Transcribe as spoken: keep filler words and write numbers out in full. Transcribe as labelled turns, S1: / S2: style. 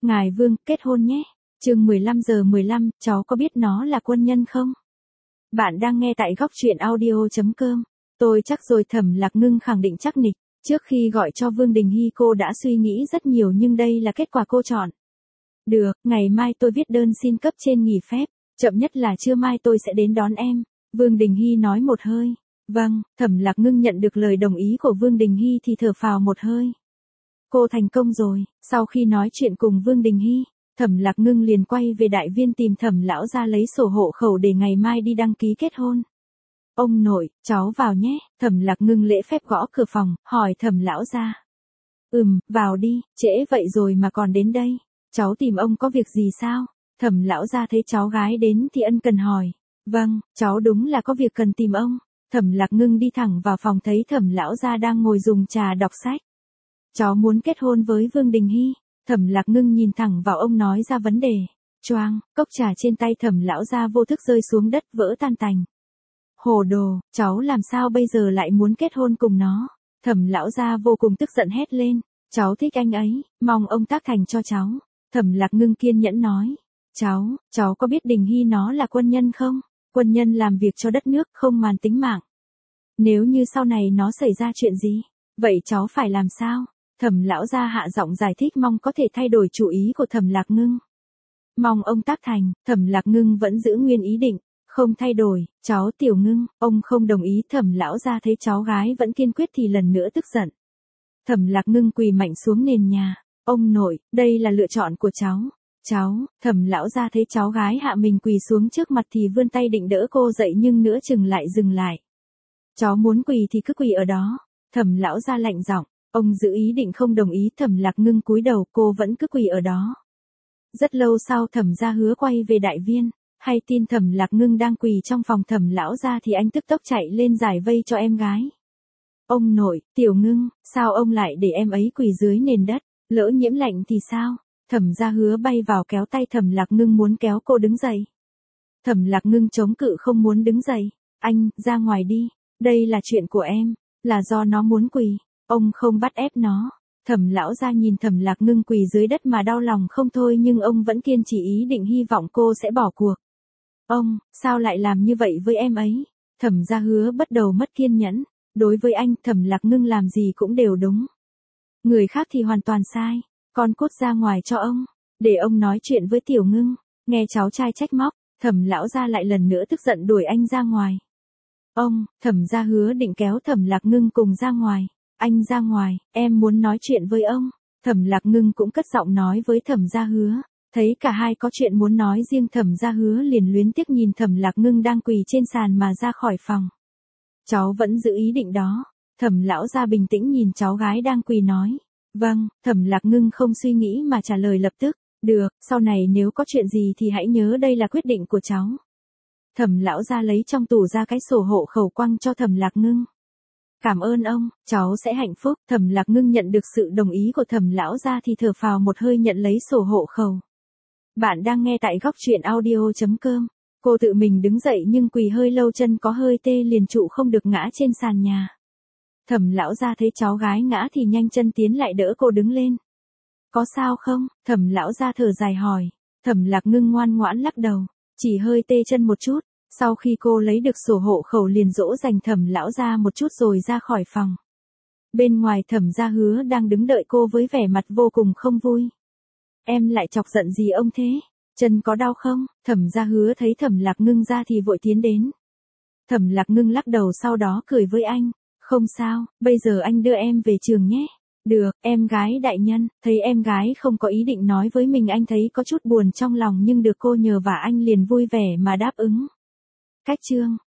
S1: Ngài Vương, kết hôn nhé. Chương mười lăm giờ mười lăm, cháu có biết nó là quân nhân không? Bạn đang nghe tại góc truyện audio chấm com. Tôi chắc rồi. Thẩm Lạc Ngưng khẳng định chắc nịch. Trước khi gọi cho Vương Đình Hy cô đã suy nghĩ rất nhiều nhưng đây là kết quả cô chọn. Được, ngày mai tôi viết đơn xin cấp trên nghỉ phép, chậm nhất là trưa mai tôi sẽ đến đón em. Vương Đình Hy nói một hơi. Vâng, Thẩm Lạc Ngưng nhận được lời đồng ý của Vương Đình Hy thì thở phào một hơi. Cô thành công rồi. Sau khi nói chuyện cùng Vương Đình Hy, Thẩm Lạc Ngưng liền quay về đại viên tìm Thẩm lão gia lấy sổ hộ khẩu để ngày mai đi đăng ký kết hôn. Ông nội, cháu vào nhé. Thẩm Lạc Ngưng lễ phép gõ cửa phòng, hỏi Thẩm lão gia. Ừm, vào đi, trễ vậy rồi mà còn đến đây. Cháu tìm ông có việc gì sao? Thẩm lão gia thấy cháu gái đến thì ân cần hỏi. Vâng, cháu đúng là có việc cần tìm ông. Thẩm Lạc Ngưng đi thẳng vào phòng thấy Thẩm lão gia đang ngồi dùng trà đọc sách. Cháu muốn kết hôn với Vương Đình Hy. Thẩm Lạc Ngưng nhìn thẳng vào ông nói ra vấn đề. Choang, cốc trà trên tay Thẩm lão gia vô thức rơi xuống đất vỡ tan tành. Hồ đồ, cháu làm sao bây giờ lại muốn kết hôn cùng nó? Thẩm lão gia vô cùng tức giận hét lên. Cháu thích anh ấy, mong ông tác thành cho cháu. Thẩm Lạc Ngưng kiên nhẫn nói. Cháu, cháu có biết Đình Hy nó là quân nhân không? Quân nhân làm việc cho đất nước không màng tính mạng. Nếu như sau này nó xảy ra chuyện gì, vậy cháu phải làm sao? Thẩm lão gia hạ giọng giải thích mong có thể thay đổi chủ ý của Thẩm Lạc Ngưng. Mong ông tác thành. Thẩm Lạc Ngưng vẫn giữ nguyên ý định, không thay đổi. Cháu Tiểu Ngưng, ông không đồng ý. Thẩm lão gia thấy cháu gái vẫn kiên quyết thì lần nữa tức giận. Thẩm Lạc Ngưng quỳ mạnh xuống nền nhà. Ông nội, đây là lựa chọn của cháu. Cháu, Thẩm lão gia thấy cháu gái hạ mình quỳ xuống trước mặt thì vươn tay định đỡ cô dậy nhưng nửa chừng lại dừng lại. Cháu muốn quỳ thì cứ quỳ ở đó. Thẩm lão gia lạnh giọng. Ông giữ ý định không đồng ý. Thẩm Lạc Ngưng cúi đầu, cô vẫn cứ quỳ ở đó. Rất lâu sau Thẩm gia Hứa quay về đại viên, hay tin Thẩm Lạc Ngưng đang quỳ trong phòng Thẩm lão gia thì anh tức tốc chạy lên giải vây cho em gái. Ông nội, Tiểu Ngưng, sao ông lại để em ấy quỳ dưới nền đất, lỡ nhiễm lạnh thì sao? Thẩm gia Hứa bay vào kéo tay Thẩm Lạc Ngưng muốn kéo cô đứng dậy. Thẩm Lạc Ngưng chống cự không muốn đứng dậy. Anh, ra ngoài đi, đây là chuyện của em, là do nó muốn quỳ. Ông không bắt ép nó. Thẩm lão gia nhìn Thẩm Lạc Ngưng quỳ dưới đất mà đau lòng không thôi nhưng ông vẫn kiên trì ý định hy vọng cô sẽ bỏ cuộc. Ông, sao lại làm như vậy với em ấy? Thẩm gia Hứa bắt đầu mất kiên nhẫn. Đối với anh, Thẩm Lạc Ngưng làm gì cũng đều đúng. Người khác thì hoàn toàn sai. Con cút ra ngoài cho ông, để ông nói chuyện với Tiểu Ngưng. Nghe cháu trai trách móc, Thẩm lão gia lại lần nữa tức giận đuổi anh ra ngoài. Ông, Thẩm gia Hứa định kéo Thẩm Lạc Ngưng cùng ra ngoài. Anh ra ngoài, em muốn nói chuyện với ông. Thẩm Lạc Ngưng cũng cất giọng nói với Thẩm gia Hứa. Thấy cả hai có chuyện muốn nói riêng Thẩm gia Hứa liền luyến tiếc nhìn Thẩm Lạc Ngưng đang quỳ trên sàn mà ra khỏi phòng. Cháu vẫn giữ ý định đó. Thẩm lão gia bình tĩnh nhìn cháu gái đang quỳ nói. Vâng, Thẩm Lạc Ngưng không suy nghĩ mà trả lời lập tức. Được, sau này nếu có chuyện gì thì hãy nhớ đây là quyết định của cháu. Thẩm lão gia lấy trong tủ ra cái sổ hộ khẩu quăng cho Thẩm Lạc Ngưng. Cảm ơn ông, cháu sẽ hạnh phúc. Thẩm Lạc Ngưng nhận được sự đồng ý của Thẩm lão gia thì thở phào một hơi nhận lấy sổ hộ khẩu. Bạn đang nghe tại góc truyện audio chấm com. Cô tự mình đứng dậy nhưng quỳ hơi lâu chân có hơi tê liền trụ không được ngã trên sàn nhà. Thẩm lão gia thấy cháu gái ngã thì nhanh chân tiến lại đỡ cô đứng lên. Có sao không? Thẩm lão gia thở dài hỏi. Thẩm Lạc Ngưng ngoan ngoãn lắc đầu, chỉ hơi tê chân một chút. Sau khi cô lấy được sổ hộ khẩu liền dỗ dành Thẩm lão gia một chút rồi ra khỏi phòng. Bên ngoài Thẩm gia Hứa đang đứng đợi cô với vẻ mặt vô cùng không vui. Em lại chọc giận gì ông thế? Chân có đau không? Thẩm gia Hứa thấy Thẩm Lạc Ngưng ra thì vội tiến đến. Thẩm Lạc Ngưng lắc đầu sau đó cười với anh. Không sao, bây giờ anh đưa em về trường nhé. Được, em gái đại nhân. Thấy em gái không có ý định nói với mình anh thấy có chút buồn trong lòng nhưng được cô nhờ vả anh liền vui vẻ mà đáp ứng. Cách chương